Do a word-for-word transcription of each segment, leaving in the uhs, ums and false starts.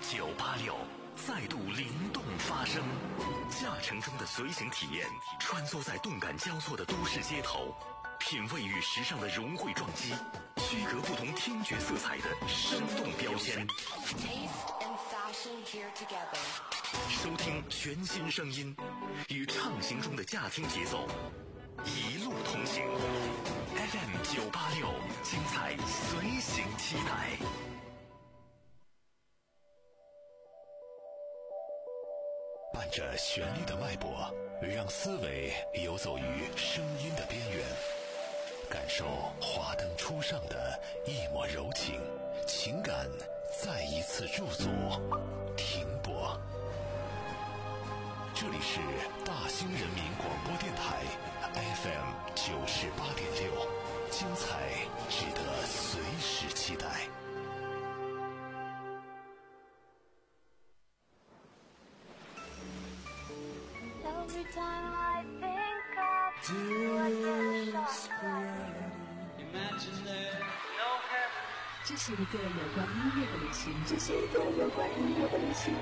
九八六再度灵动发声，驾乘中的随行体验，穿梭在动感交错的都市街头，品味与时尚的融汇撞击，区隔不同听觉色彩的生动标签。收听全新声音，与畅行中的驾听节奏，一路同行。F M 九八六，精彩随行期待。伴着旋律的脉搏，让思维游走于声音的边缘，感受华灯初上的一抹柔情，情感再一次驻足停泊。这里是大兴人民广播电台 F M 九十八点六，精彩值得随时期待。 Every time I think of you, I get shocked. Imagine there no heaven. 这是一个有关音乐的旅行，这是一个有关音乐的旅行。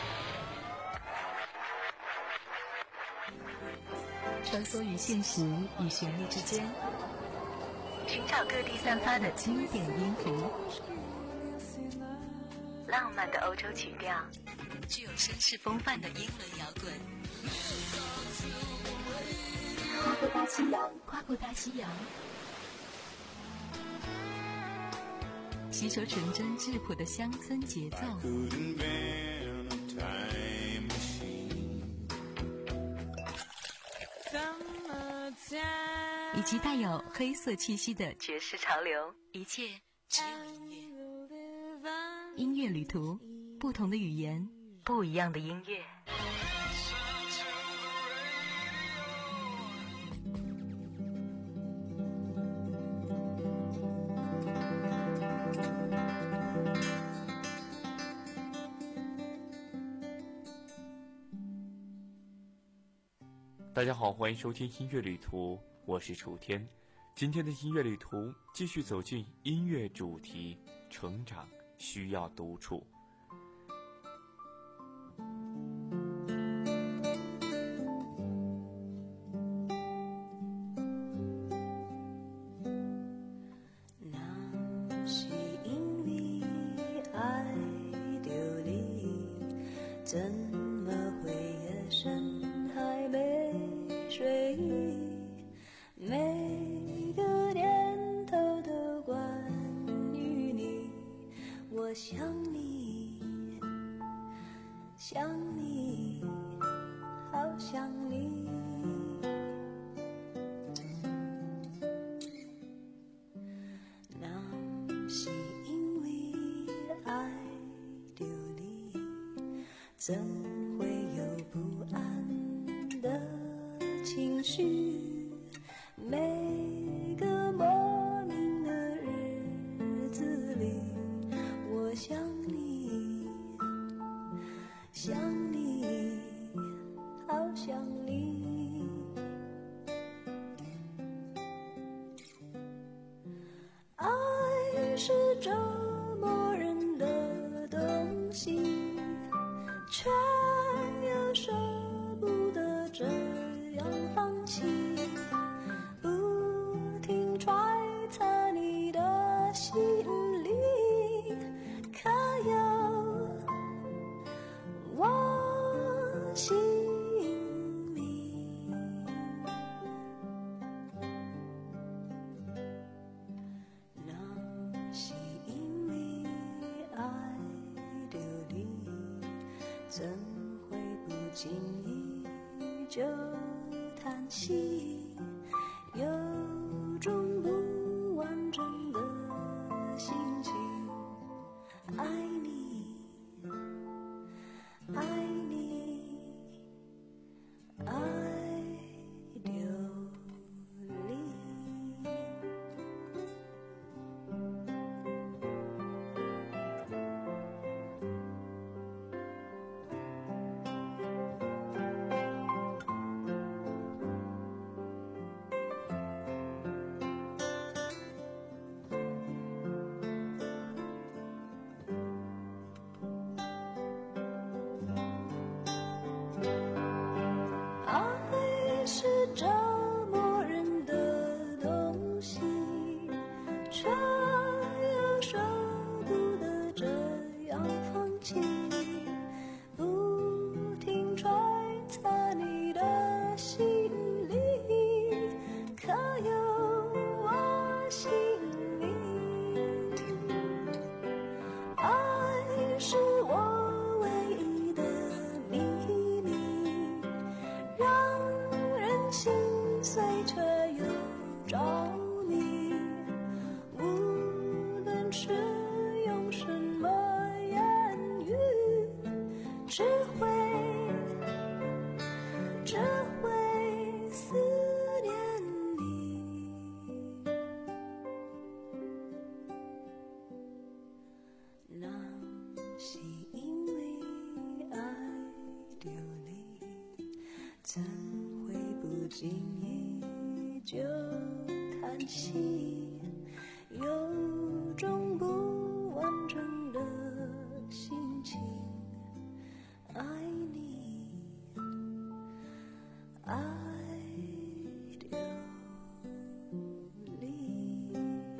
穿梭于现实与旋律之间， 寻找各地散发的经典音符，浪漫的欧洲曲调，具有绅士风范的英伦摇滚。 跨过大西洋，跨过大西洋，吸收纯真质朴的乡村节奏，以及带有黑色气息的爵士潮流，一切只有音乐。音乐旅途，不同的语言， 不一样的音乐。 大家好，欢迎收听音乐旅途，我是楚天。今天的音乐旅途继续走进音乐主题，成长需要独处。 那是因为爱丢你，怎么会夜深还没睡意，每个念头都关于你，我想你，想你，好想你。那是因为爱丢你，怎会有不安的情绪，每个莫名的日子里，我想你，想你，好想你。爱是折磨人的东西，却又舍不得这样放弃，不停揣测你的心里，可有我心里。那是因为爱丢你，怎会不经意就叹息，有种不完整的心情。爱你，爱你，爱丢你。 气，不停揣测你的心里，可有我心里？爱是我唯一的秘密，让人心碎却又着迷。无论是用什么言语，只会只会思念你。那是因为爱着你，怎会不经意就叹息，有种不完整的心情。爱你，爱着你。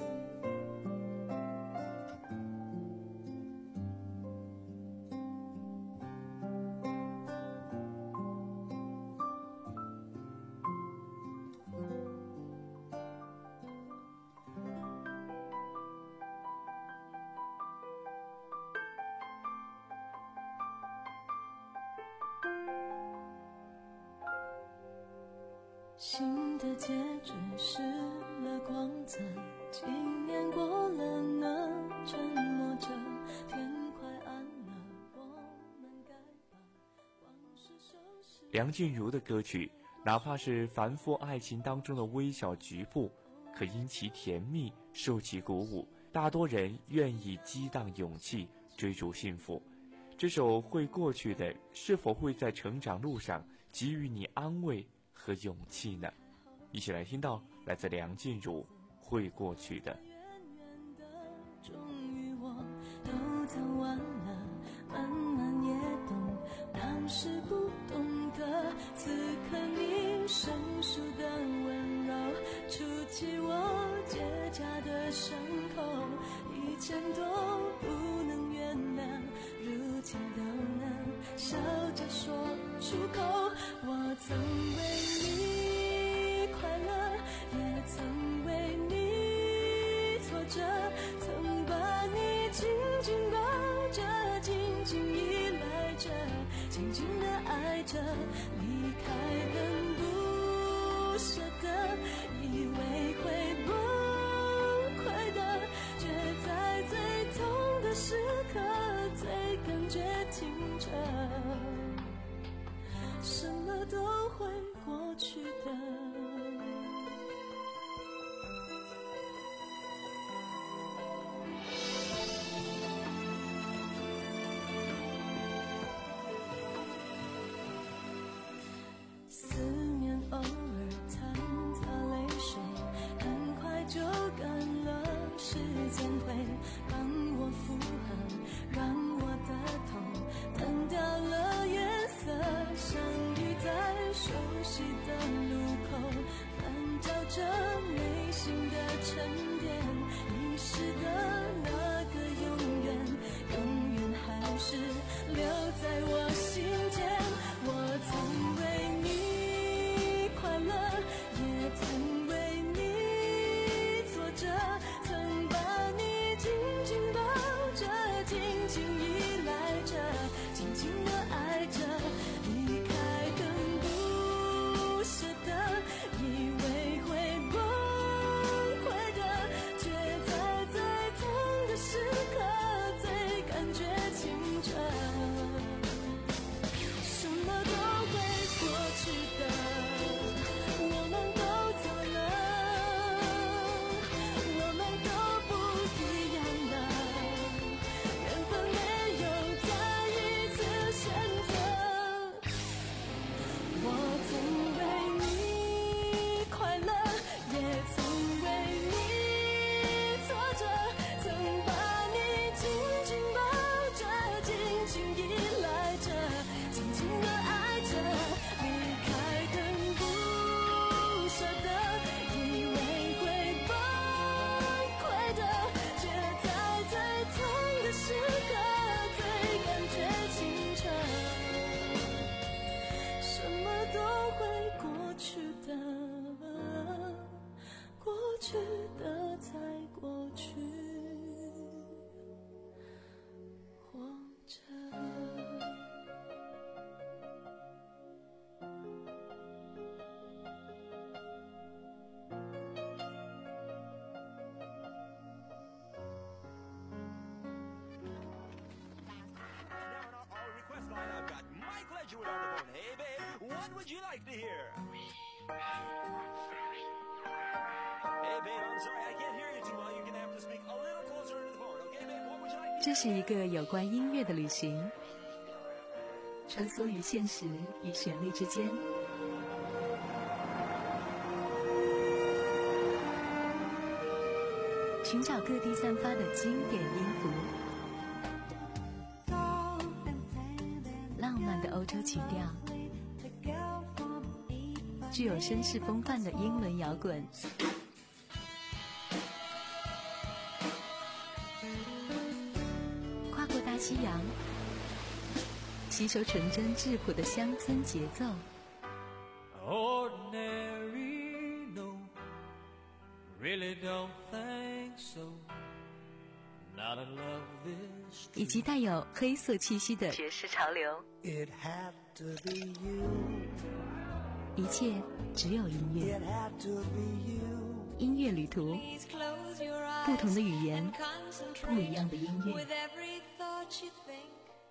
新的戒指失了光泽，几年过了呢，沉默着，天快暗了，我们该把往事收拾。 梁静茹的歌曲，哪怕是凡夫爱情当中的微小局部，可因其甜蜜受其鼓舞，大多人愿意激荡勇气追逐幸福。这首会过去的，是否会在成长路上给予你安慰和勇气呢？一起来听到来自梁静茹会过去的。 终于我都走完了，慢慢也懂当时不懂得，此刻你生疏的温柔触及我结痂的伤口，以前都不能原谅，如今都能笑着说出口。我曾为你快乐，也曾为你挫折，曾把你紧紧抱着，紧紧依赖着，紧紧地爱着，离开很不舍得，以为会崩溃的，却在最痛的时刻最感觉清澈，什么都会过去的。思念偶尔掺杂泪水，很快就干了，时间会让我附和，让我的痛淡掉了颜色，相遇在熟悉的路口，翻找着内心的沉淀，遗失的那个永远，永远还是留在我心间。我曾为你快乐，也曾为你挫折，曾把你紧紧抱着，紧紧依赖着，紧紧地爱着，离开更不舍得，以为会崩溃的，却在最痛的时刻最感觉清澈，什么都会过去的，我们都走了，我们都不一样了，缘分没 What would you like to hear? Hey, babe, I'm sorry, I can't hear you too well. You're gonna have to speak a little closer into the phone, okay, babe? What would you like to hear? 这是一个有关音乐的旅行，穿梭于现实与旋律之间。寻找各地散发的经典音符，浪漫的欧洲曲调，具有绅士风范的英伦摇滚，跨过大西洋，吸收纯真质朴的乡村节奏。 Ordinary, no, really don't think so. Not in love this 以及带有黑色气息的爵士潮流。 It had to be you. 一切只有音乐。 It had to be you. 音乐旅途， Please close your eyes 不同的语言 and， concentrate 不一样的音乐。 with every thought you think.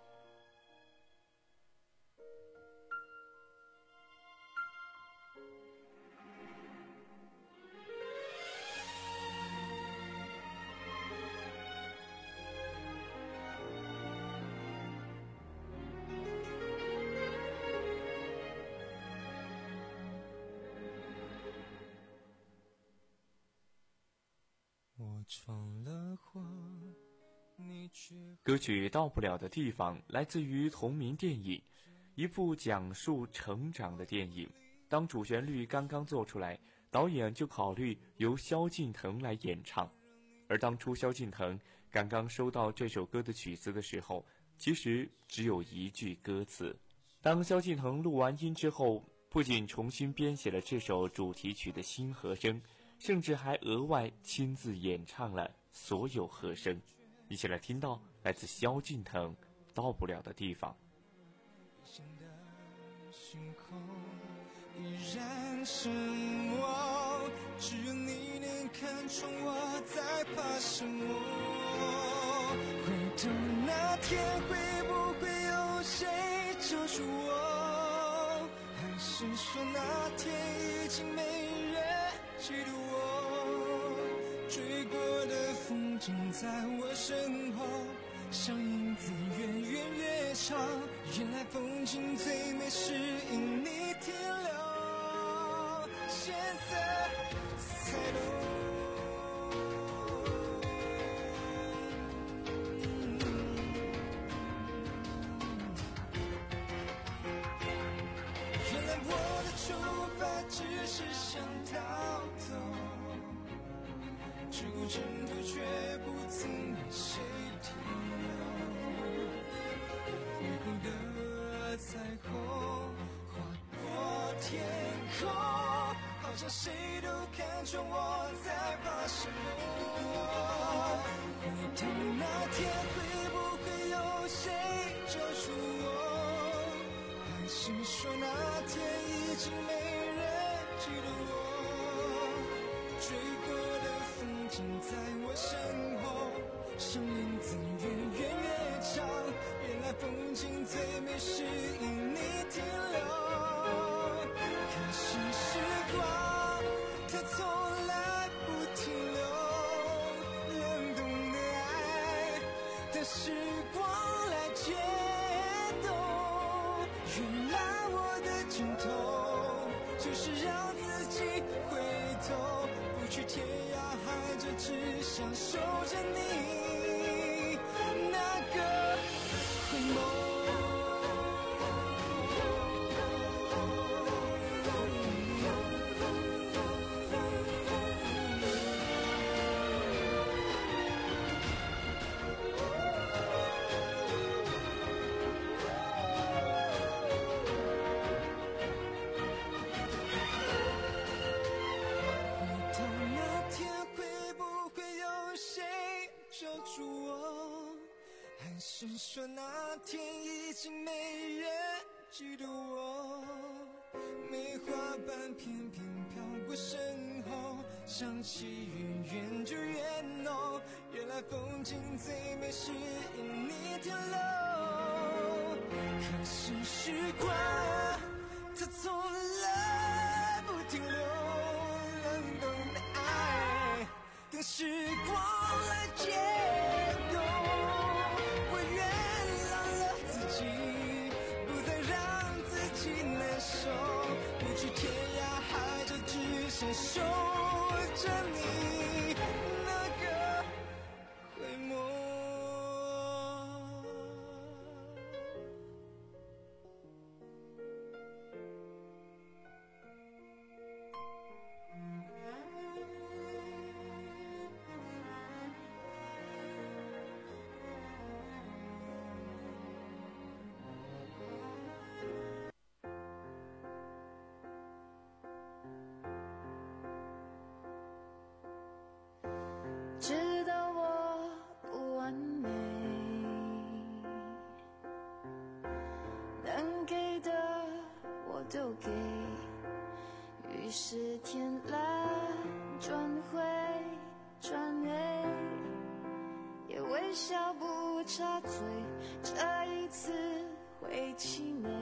我闯了祸，你却歌曲《到不了的地方》来自于同名电影，一部讲述成长的电影。当主旋律刚刚做出来，导演就考虑由萧敬腾来演唱。而当初萧敬腾刚刚收到这首歌的曲子的时候，其实只有一句歌词。当萧敬腾录完音之后，不仅重新编写了这首主题曲的新和声，甚至还额外亲自演唱了所有和声。一起来听到来自萧敬腾《到不了的地方》。 现的星空依然是我，只有你能看穿我在怕什么。回头那天会不会有谁救赎我？还是说那天已经没人记得我？追过的风景在我身后，像影子越远越长，原来风景最美是因你停留，现在才懂。原来我的出发只是想逃走，只顾征途却不曾为谁停留。雨后的彩虹划过天空，好像谁都看穿我在怕什么。回头那天会不会有谁救赎我？还是说那天已经没人记得我？追过的风景在我身后，像影子越远越长，原来风景最美是因你停留。可是时光它从来不停留，冷冻的爱的时光来解冻。原来我的尽头就是让自己回头，不去天涯海角，只想守着你那个回眸。是说那天已经没人记得我，梅花瓣片片飘过身后，香气越远就越浓，原来风景最美是因你停留。可是时光它从来不停留，冷冻的爱，等时光来解冻。我原谅了自己，不再让自己难受，不去天涯海角，只想守着你那个回眸。 知道我不完美，能给的我都给，于是天蓝转灰转黑，也微笑不插嘴，这一次会气馁。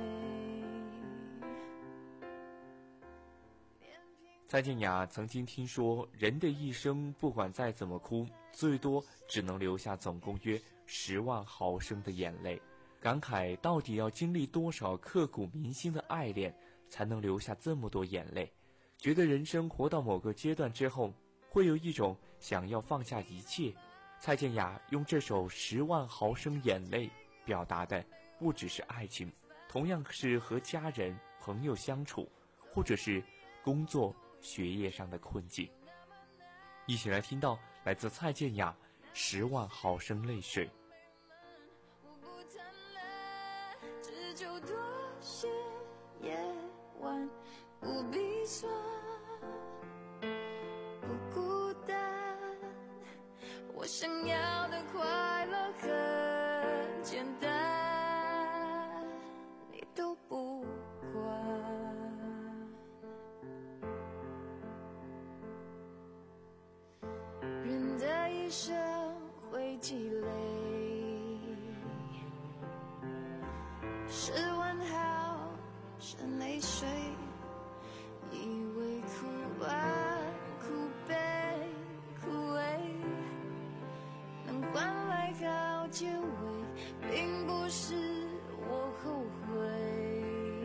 蔡健雅曾经听说，人的一生不管再怎么哭，最多只能留下总共约十万毫升的眼泪，感慨到底要经历多少刻骨铭心的爱恋，才能留下这么多眼泪。觉得人生活到某个阶段之后，会有一种想要放下一切。蔡健雅用这首十万毫升眼泪表达的不只是爱情，同样是和家人朋友相处，或者是工作学业上的困境。一起来听到来自蔡健雅十万毫升泪水。 我不贪婪，只求多些夜晚，不必算，不孤单。我想要的快乐很简单，你都不管。人的一生会积累十万毫升泪水，以为哭完苦悲苦味能换来好结尾，并不是我后悔。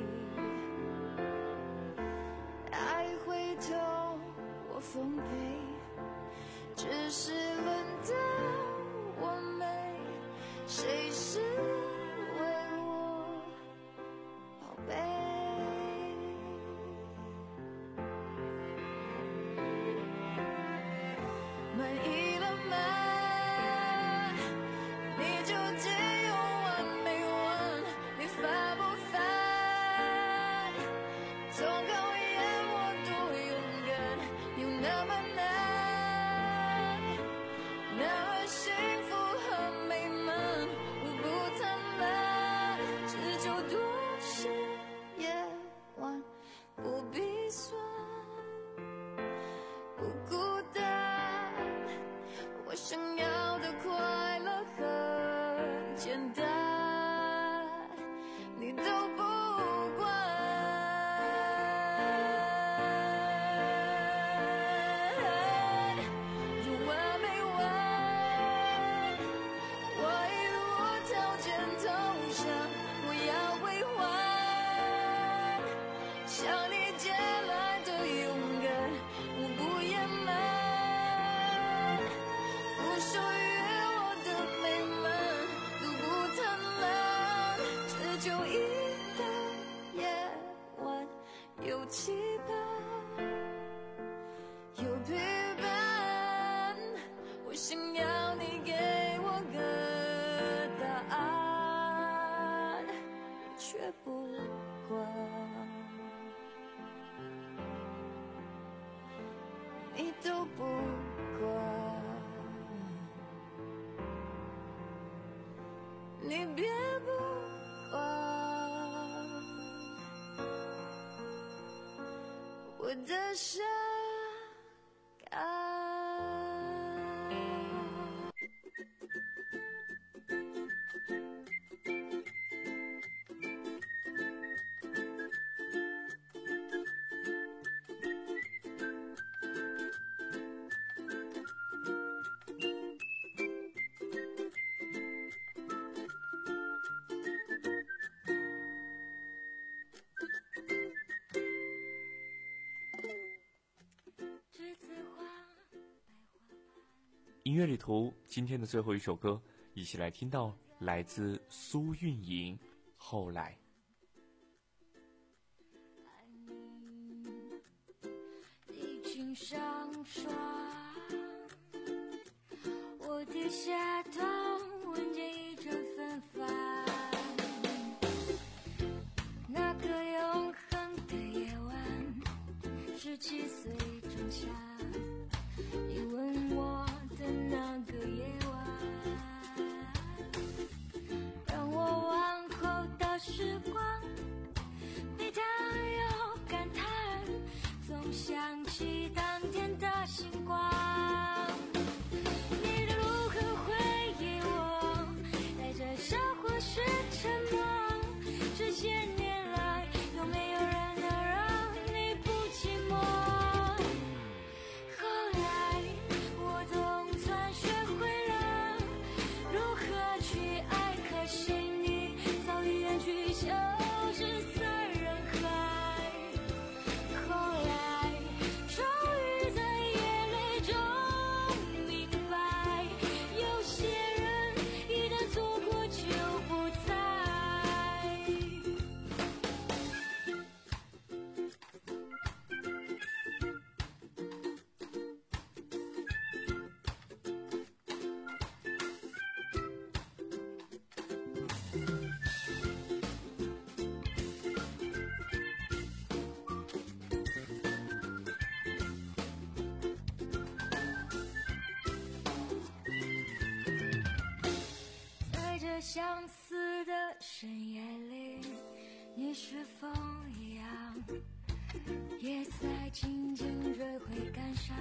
爱会痛，我奉陪，只是轮到我没，谁是为我宝贝？满意了吗？你究竟用完没完？你烦不烦？总考验我多勇敢，有那么难？那么幸福和美满，我不贪婪，只求多些夜晚，不必算，不孤单。我想要的快乐很简单，你都不管。有完没完？我已无条件投降，我要归还，向你借来的勇敢，我不掩瞒，不属于我的美满，都不贪婪，只求一个夜晚，有期盼，有陪伴。我想要你给我个答案，你却不管，你都不管，你别不管我的伤感。 乐旅途今天的最后一首歌，一起来听到来自苏运莹《后来》。 爱你地上霜，我低下头闻见一阵芬芳。那个永恒的夜晚，十七岁仲夏，你吻我的那个夜晚，让我往后的时光悲叹又感叹，总想起当天的星光。你如何回忆我，带着笑或是沉默，这些年来有没有人能让你不寂寞？后来我总算学会了如何去爱，可惜你早已远去，消失在人海。后来终于在眼泪中明白，有些人一旦错过就不再。在这相似的深夜里，你是否一样，也在静静追悔感伤？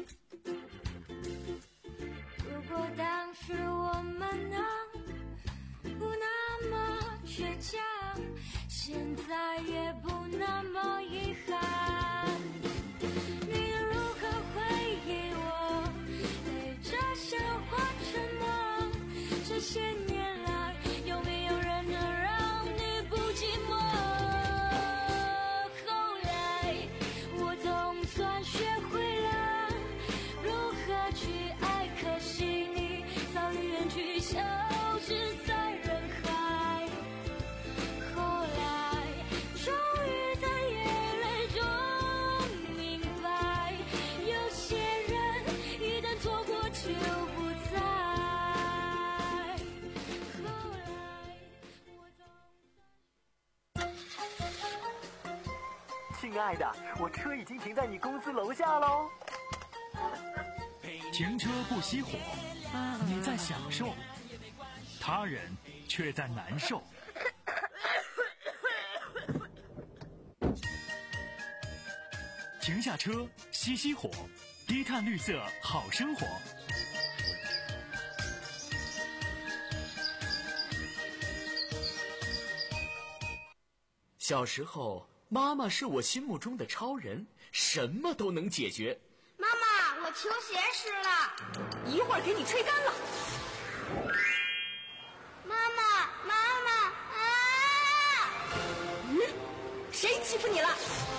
如果当时我们能不那么倔强，现在也不那么遗憾。你如何回忆我，对着笑或沉默，这些年来有没有人能让你不寂寞？后来我总算学会了如何去爱，可惜你早已远去，消失在人海。后来终于在眼泪中明白，有些人一旦错过就不再。后来我总亲爱的，我车已经停在你公司楼下喽。 停车不熄火，你在享受，他人却在难受。停下车，熄熄火，低碳绿色好生活。 小时候，妈妈是我心目中的超人，什么都能解决。 妈妈，我球鞋湿了， 一会儿给你吹干了。 妈妈，妈妈啊！ 嗯，谁欺负你了？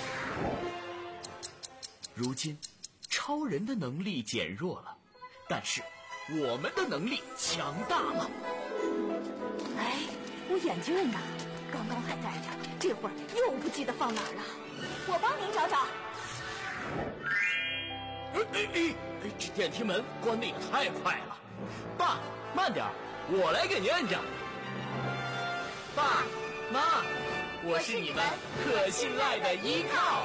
如今，超人的能力减弱了，但是我们的能力强大了。 哎，我眼镜呢？刚刚还戴着，这会儿又不记得放哪儿了。我帮您找找。 哎哎哎！这电梯门关得也太快了。爸，慢点，我来给您摁着。爸妈，我是你们可信赖的依靠。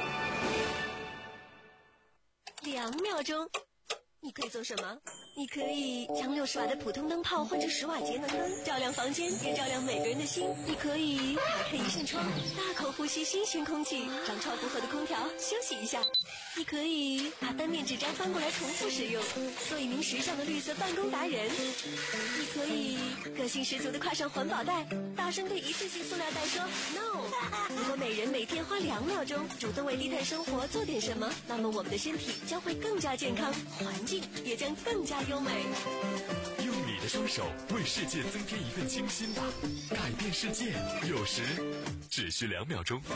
两秒钟，你可以做什么？你可以将六十瓦的普通灯泡换成十瓦节能灯，照亮房间，也照亮每个人的心。你可以打开一扇窗，大口呼吸新鲜空气，让超负荷的空调休息一下。你可以把单面纸张翻过来重复使用，做一名时尚的绿色办公达人。你可以个性十足的挎上环保袋，大声对一次性塑料袋说 no。如果每人每天花两秒钟主动为低碳生活做点什么，那么我们的身体将会更加健康，环境也将更加优美。 用你的双手为世界增添一份清新吧，改变世界有时只需两秒钟。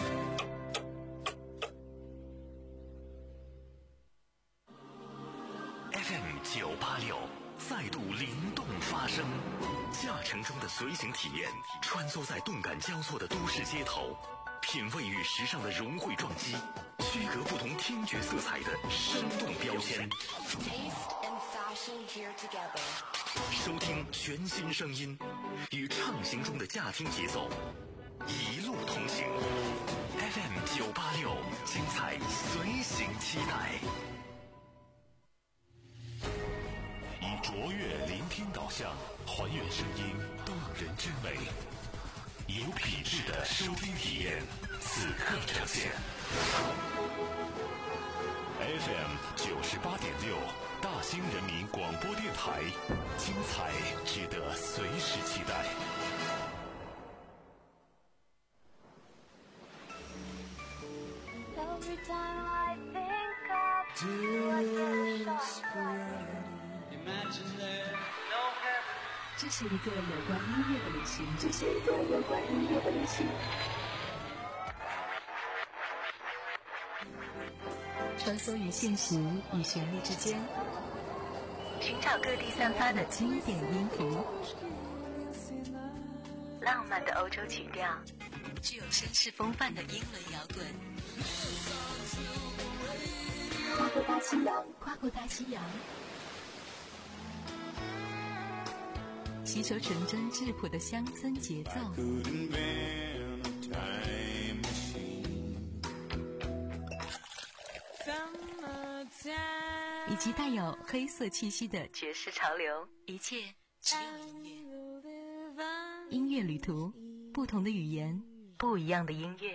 F M 九八六泛随行体验，穿梭在动感交错的都市街头，品味与时尚的融汇撞击，区隔不同听觉色彩的生动标签。收听全新声音，与畅行中的驾听节奏，一路同行。F M 九八六，精彩随行期待。以卓越聆听导向，还原声音动人之美，有品质的收听体验，此刻呈现。F M 九十八点六，大兴人民广播电台，精彩值得随时期待。 Every time I think of you, I get shocked. Imagine there, no heaven. 这是一个有关音乐的旅行，这是一个有关音乐的旅行。穿梭于现实与旋律之间，寻找各地散发的经典音符，浪漫的欧洲曲调，具有绅士风范的英伦摇滚。跨过大西洋，跨过大西洋，吸收纯真质朴的乡村节奏。以及带有黑色气息的爵士潮流，一切只有音乐。音乐旅途，不同的语言，不一样的音乐。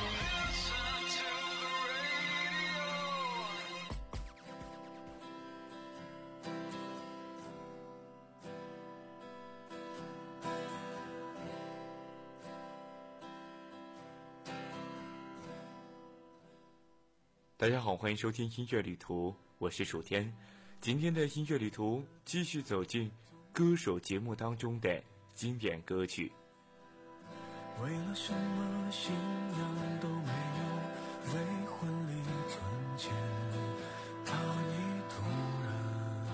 大家好，欢迎收听音乐旅途，我是楚天。今天的音乐旅途继续走进歌手节目当中的经典歌曲。 为了什么信仰都没有，为婚礼存钱，他已突然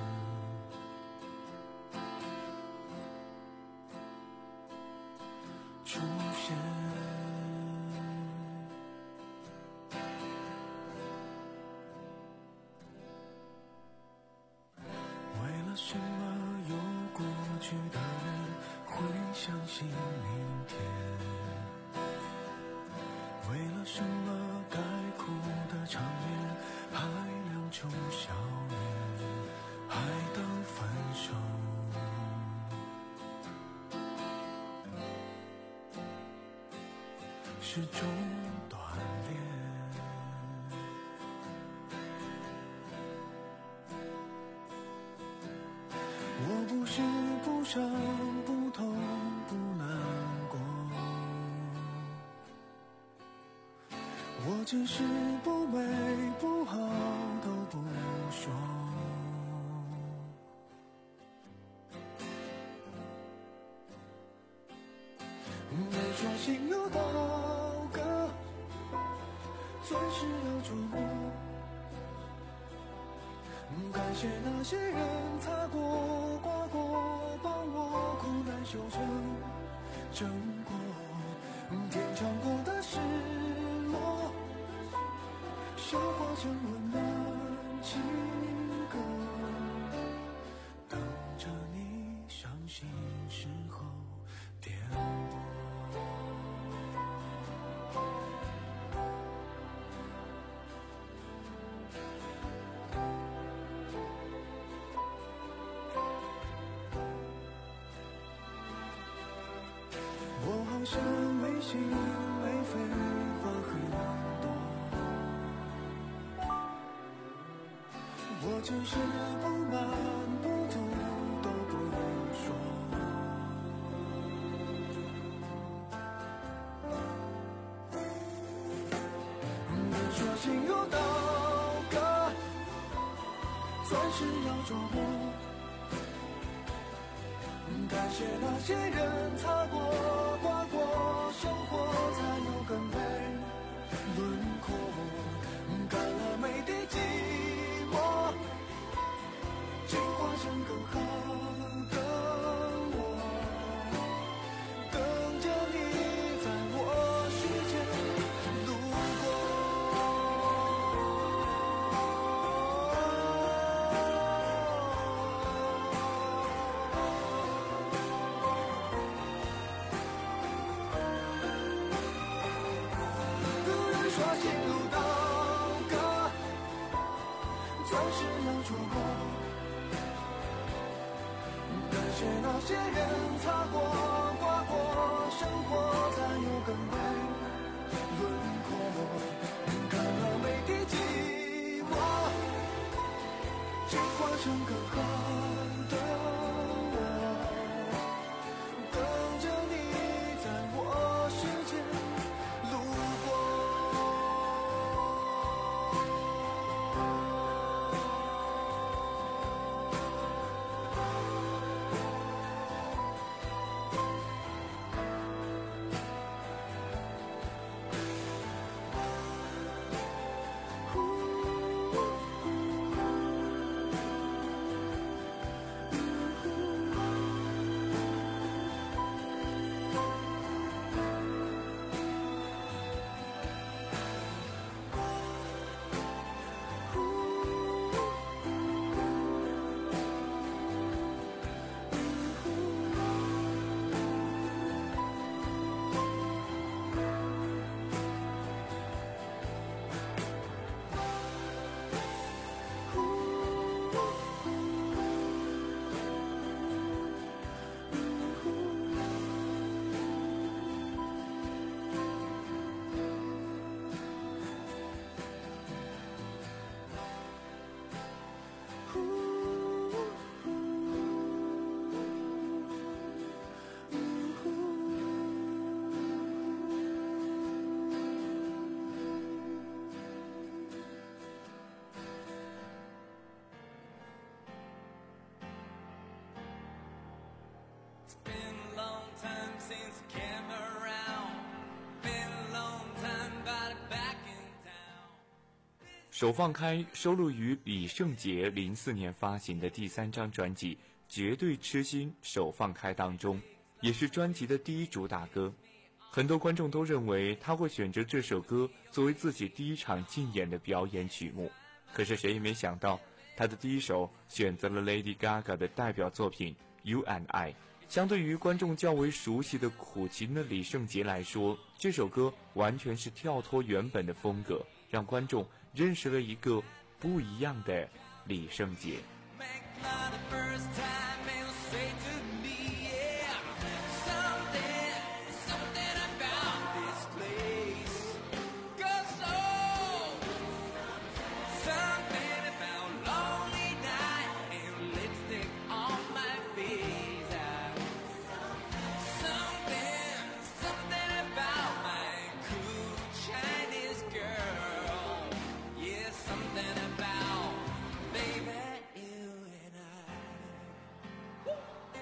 出现。什么有过去的人会相信明天？为了什么该哭的场面还两种笑脸，还当分手？是种锻炼。我不是不伤不痛不难过，我只是不美不好都不说。别说心有刀割，钻石要琢磨。感谢那些人擦过刮过，帮我苦难修成正果。天长过的失落，消化成温暖情歌，等着你伤心时候点播。我好像没心没肺，话很多，我只是不满不足都不说。别说心有刀割，钻石要琢磨。感谢那些人擦过刮过，生活才有更美轮廓。干了每滴寂寞，进化成更好的我。 是要捉摸。感谢那些人擦过刮过，生活才有更美轮廓。看了每滴寂寞，进化成更好的我，等着你在我世界路过。 手放开收录于李圣杰零四年发行的第三张专辑《绝对痴心手放开》当中，也是专辑的第一主打歌。很多观众都认为他会选择这首歌作为自己第一场竞演的表演曲目，可是谁也没想到，他的第一首选择了 Lady Gaga 的代表作品 You and I。 相对于观众较为熟悉的苦情的李圣杰来说，这首歌完全是跳脱原本的风格，让观众认识了一个不一样的李圣杰。 Something about, baby, you and I.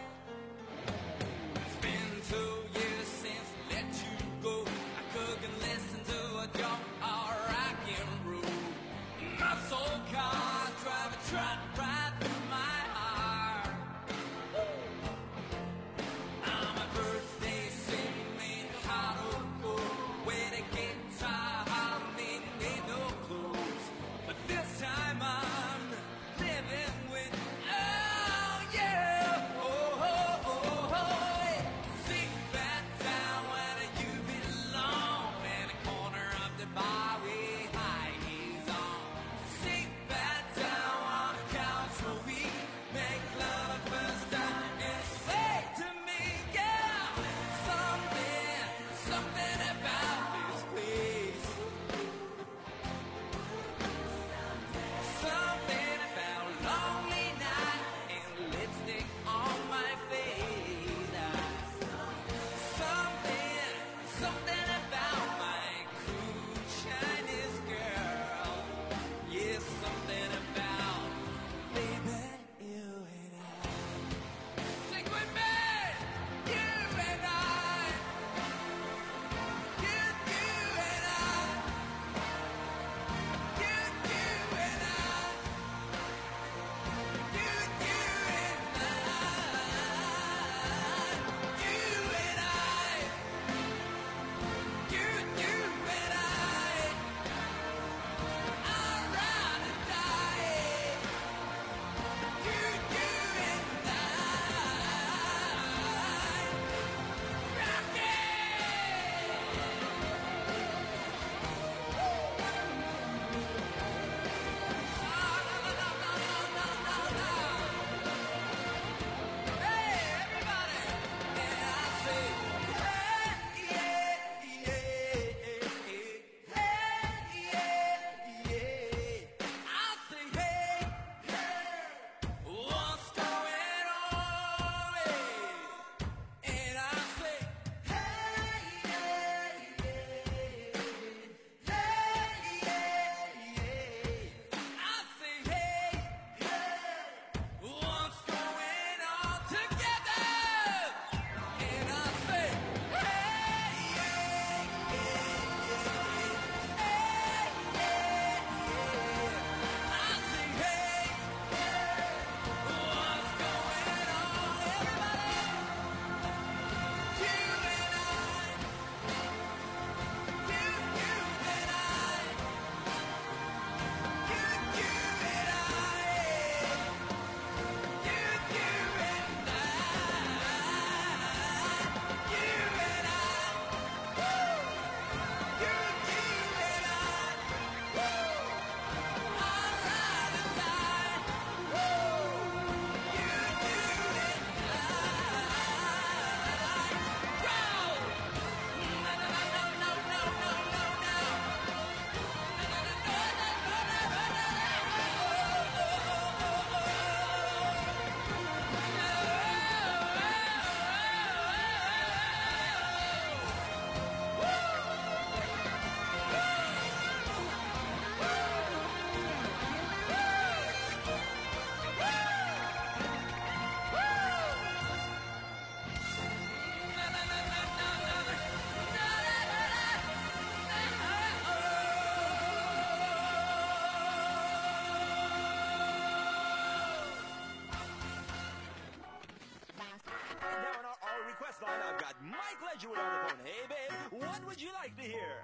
do it on the phone. Hey, babe, what would you like to hear?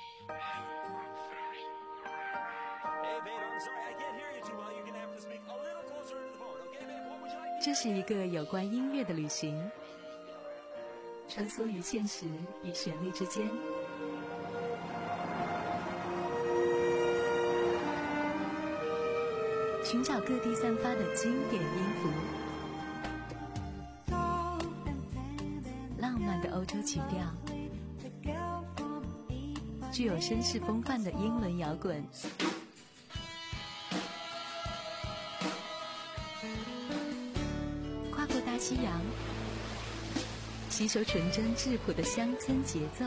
Hey, babe, I'm sorry, I can't hear you too well. You're gonna have to speak a little closer to the phone, okay, babe? What would you like to hear? 这是一个有关音乐的旅行，穿梭于现实与旋律之间。寻找各地散发的经典音符，浪漫的欧洲曲调，具有绅士风范的英伦摇滚，跨过大西洋，吸收纯真质朴的乡村节奏。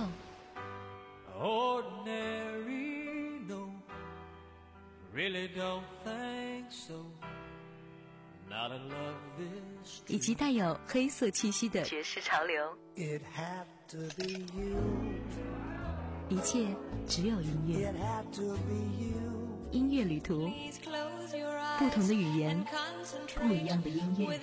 Ordinary, no, really don't think so. Not in love this. 以及带有黑色气息的爵士潮流。 It had to be you. 一切只有音乐。 It had to be you. 音乐旅途，不同的语言，不一样的音乐。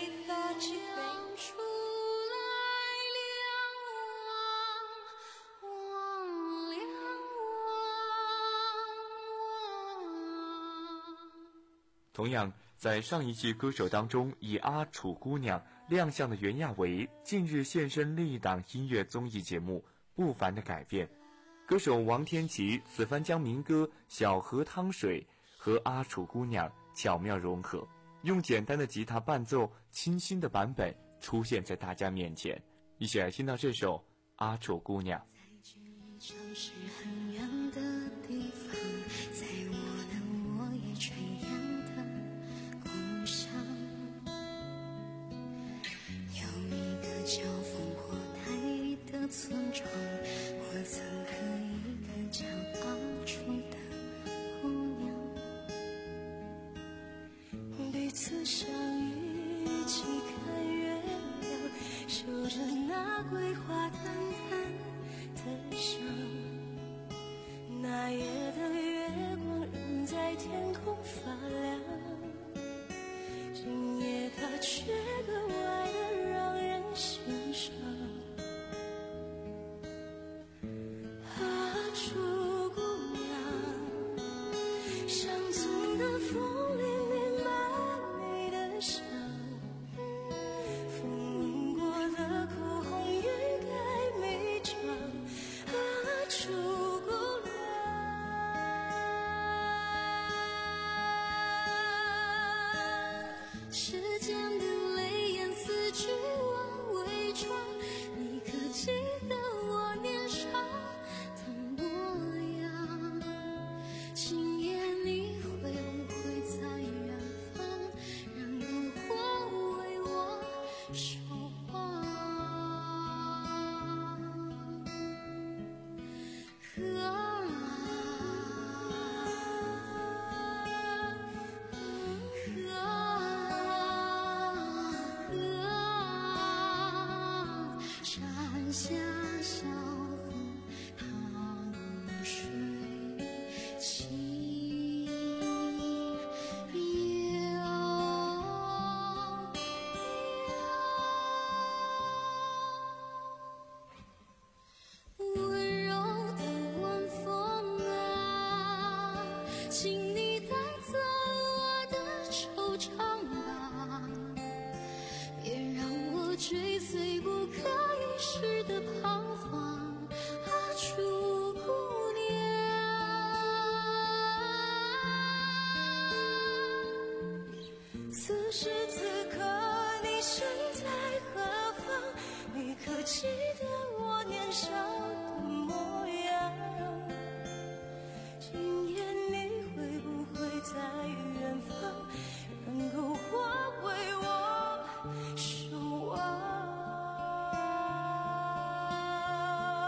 同样，在上一季歌手当中以阿楚姑娘亮相的袁娅维，近日现身另一档音乐综艺节目《不凡的改变》。歌手王天琪此番将民歌《小河汤水》和阿楚姑娘巧妙融合，用简单的吉他伴奏清新的版本出现在大家面前。一起来听到这首《阿楚姑娘》。 叫烽火台的村庄，我曾和一个叫阿楚的姑娘，彼此相遇，一起看月亮，守着那桂花淡淡的香。那夜的月光仍在天空发亮，今夜它却格外的让人欣赏。阿楚姑娘，乡村的风里弥漫你的香，风吻过的口红欲盖弥彰。阿楚姑娘，时间的泪眼撕去我伪装，你可记得我年少的模样？今夜你会不会在远方，让篝火为我守望？啊山下小河淌水清悠悠，温柔的晚风啊，请你带走我的惆怅吧，别让我追随不可一世的彷徨。阿楚姑娘，此时此刻你身在何方？你可记得我年少的模样？今夜你会不会在远方，让篝火为我守望？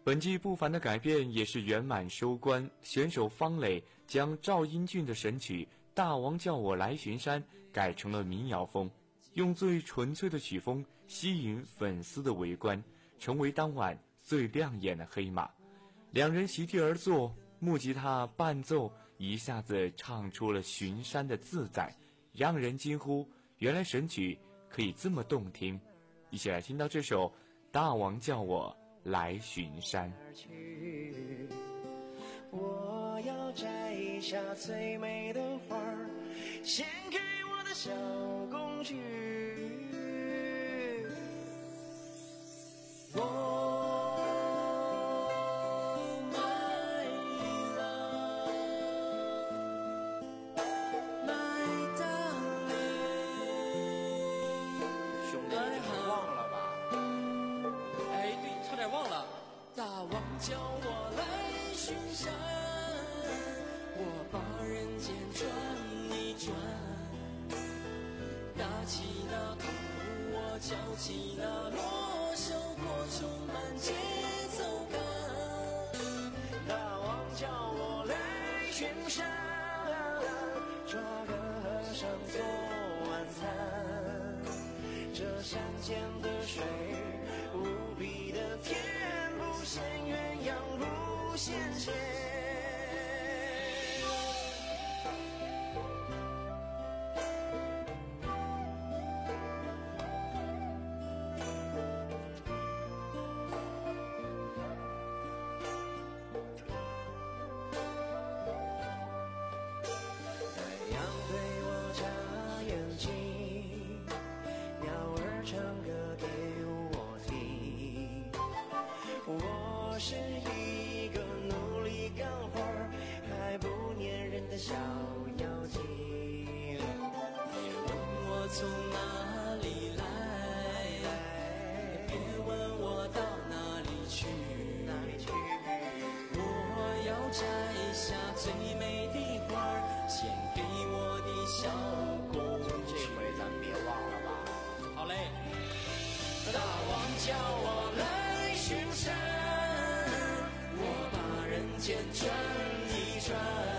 本季不凡的改变也是圆满收官，选手方磊将赵英俊的神曲《大王叫我来巡山》改成了民谣风，用最纯粹的曲风吸引粉丝的围观，成为当晚最亮眼的黑马。两人席地而坐，木吉他伴奏一下子唱出了巡山的自在，让人惊呼原来神曲可以这么动听。一起来听到这首《大王叫我来巡山》。 我要摘下最美的花儿，献给我的小公举。我叫我来巡山，我把人间转一转，打起那鼓，我敲起那锣，生活充满节奏感。大王叫我来巡山，抓个和尚做晚餐，这山间的水无比的甜，不羡鸳鸯不羡仙。太阳对我眨眼睛，鸟儿唱歌给我听。我是一个努力干活还不粘人的小妖精。别问我从哪里来，别问我到哪里去，我要摘下最美的花儿，献给我的小公主。这回咱别忘了吧。好嘞。大王叫我来巡山，我把人间转一转，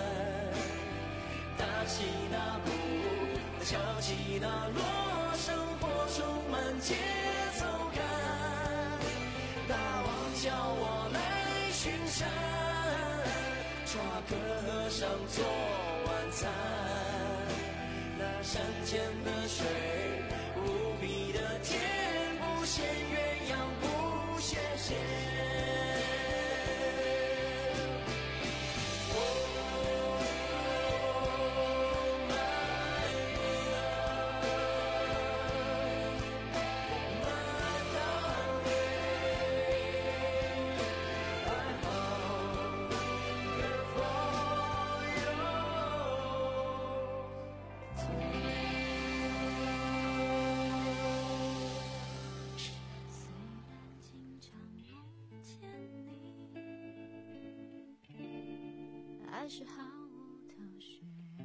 打起那鼓，敲起那锣，生活充满节奏感。大王叫我来巡山，抓个和尚做晚餐，那山间的水无比的甜，不羡鸳鸯不羡仙。 还是毫无头绪，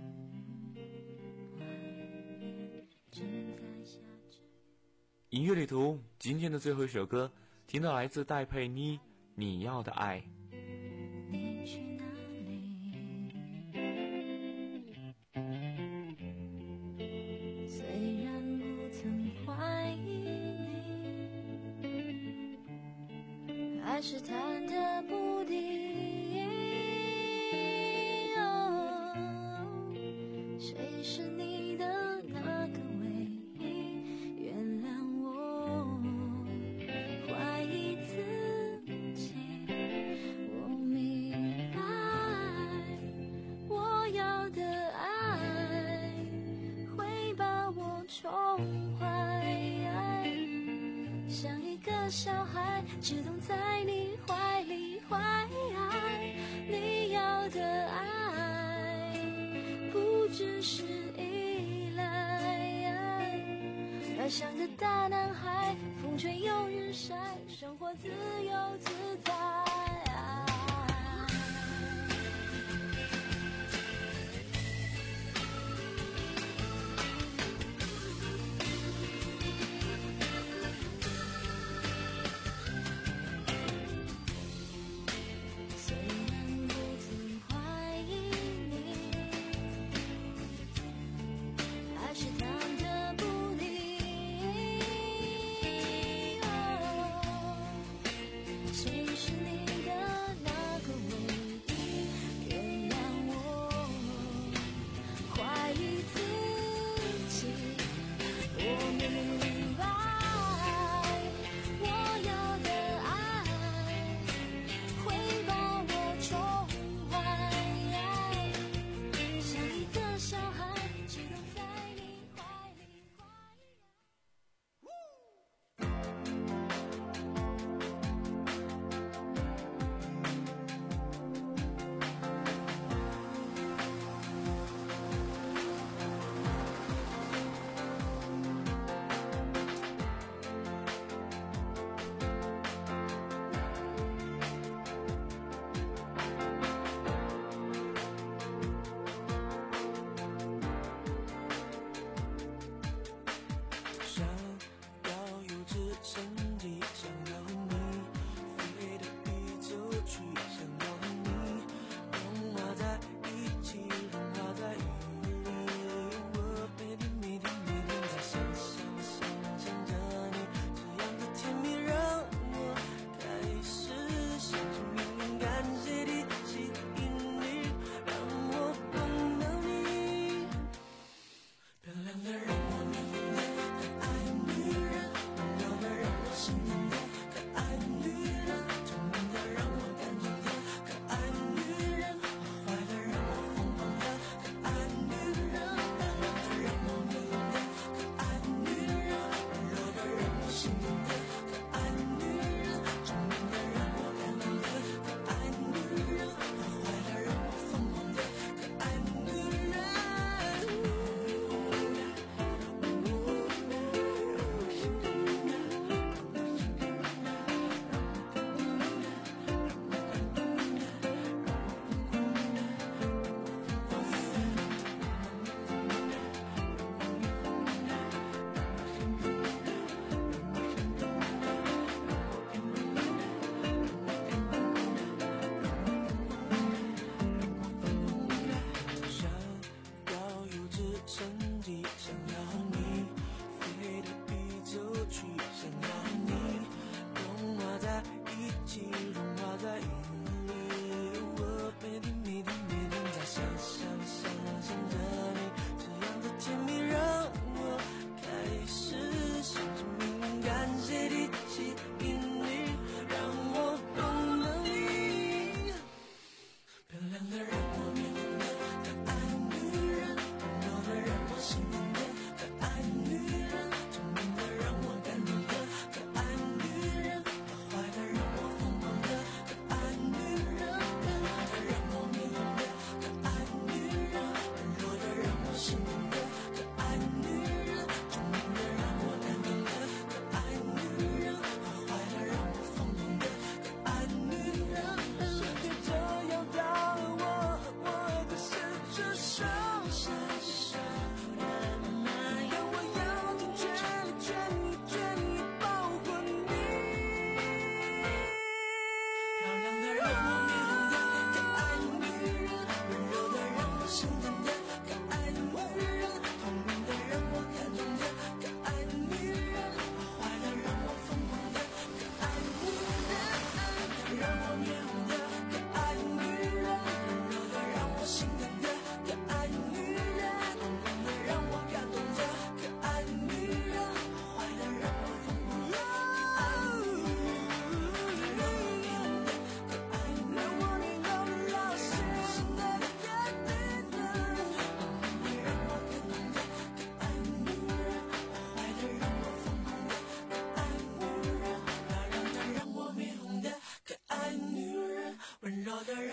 外面正在下着。 音乐旅途今天的最后一首歌，听到来自戴佩妮《你要的爱》。 你去哪里？虽然不曾怀疑你，还是忐忑不定。谁是你的那个唯一？原谅我怀疑自己。我明白，我要的爱会把我宠坏，像一个小孩只懂在你怀里怀爱。你要的爱不只是依赖，要像个大男孩，风吹又日晒，生活自由自在。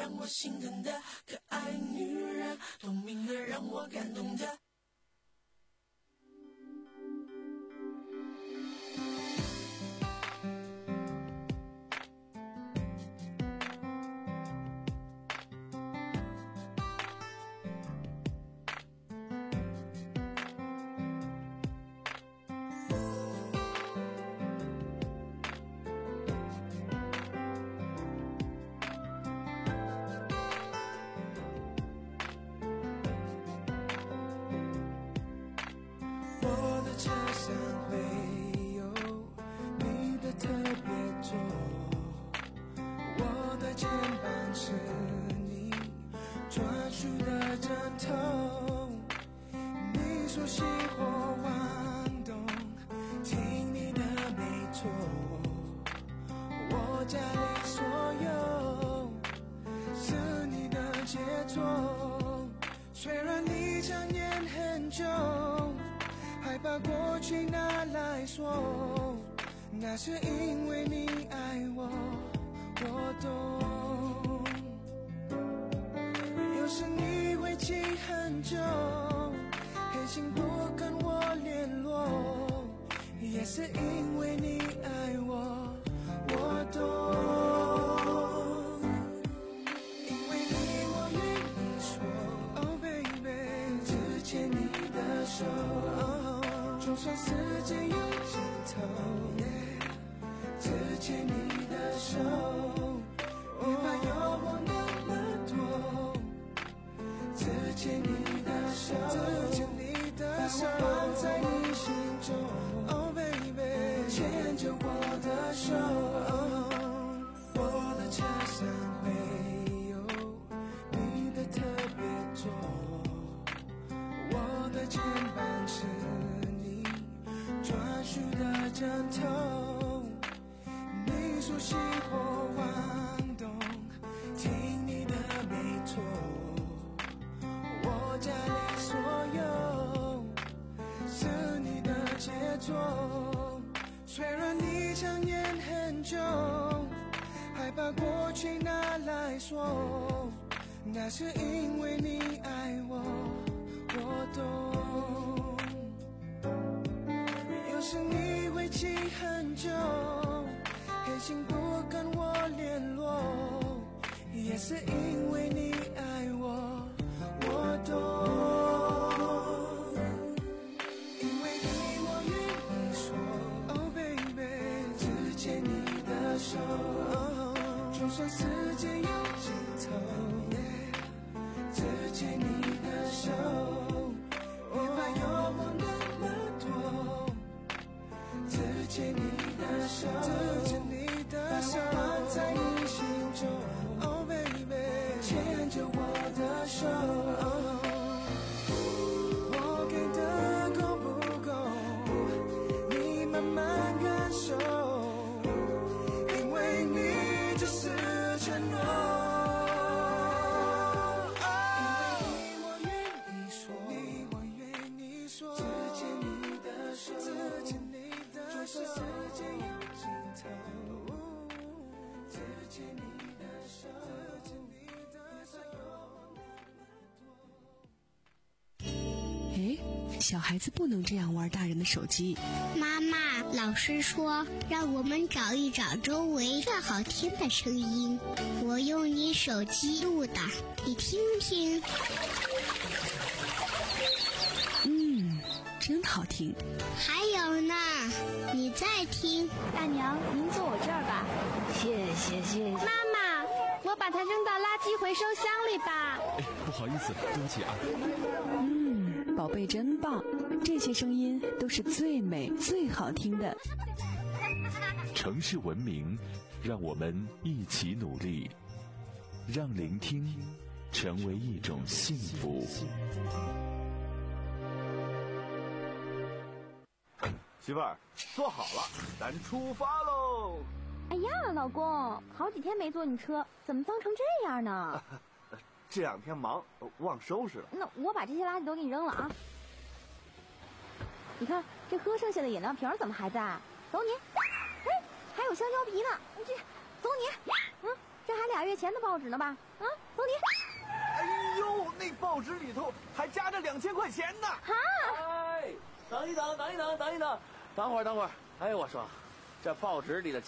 让我心疼的可爱女人，聪明的让我感动的。车上会有你的特别座，我的肩膀是你专属的枕头，你说熄火忘动，听你的没错，我家里所有是你的杰作，虽然你常年很久害怕过去拿来说，那是因为你爱我，我懂。有时你会记很久，黑心不跟我联络，也是因为你爱我，我懂。因为你我愿意说 Oh baby， 只牵你的手，就算世界有尽头， yeah， 只牵你的手，别怕有我那么多，只牵你的手，只牵你的手，让我放在你心中 ，Oh baby， 牵着我的手，我的车上会有你的特别座，我的肩膀是专属的枕头，你说熄火忘动，听你的没错，我家里所有是你的杰作，虽然你常年很久害怕过去拿来说，那是因为你爱我，我懂。有时你会记很久，黑心不跟我联络，也是因为你爱我，我懂。因为你我愿意说 Oh baby， 只牵你的手，就算世界有尽头， yeah， 只牵你的手，别怕有我那么多，只牵你的手，只牵你的手，把我放在你心中 Oh baby， 牵着我的手，我给的够不够，你慢慢感受，因为你就是承诺，因为你我愿意说，你我愿意说，只牵你的手，只牵你的手，就算世界有尽头，只牵你的手，只牵你的手。 哎，小孩子不能这样玩大人的手机。 妈妈，老师说让我们找一找周围最好听的声音，我用你手机录的，你听听。 嗯，真好听。 还有呢，你再听。 大娘，您坐我这儿吧。 谢谢谢谢。 妈妈，我把它扔到垃圾回收箱里吧。 哎，不好意思，对不起啊。 嗯，宝贝真棒，这些声音都是最美最好听的。 城市文明，让我们一起努力，让聆听成为一种幸福。 媳妇儿，坐好了，咱出发喽！ 哎呀，老公，好几天没坐你车，怎么脏成这样呢？ 这两天忙，忘收拾了。 那我把这些垃圾都给你扔了啊！你看这喝剩下的饮料瓶怎么还在？走你！哎，还有香蕉皮呢！这，走你！嗯， 这还俩月前的报纸呢吧？啊，走你！ 哎呦，那报纸里头还夹着两千块钱呢！ 啊！ 哎，等一等，等一等，等一等，等会儿，等会儿。哎，我说，这报纸里的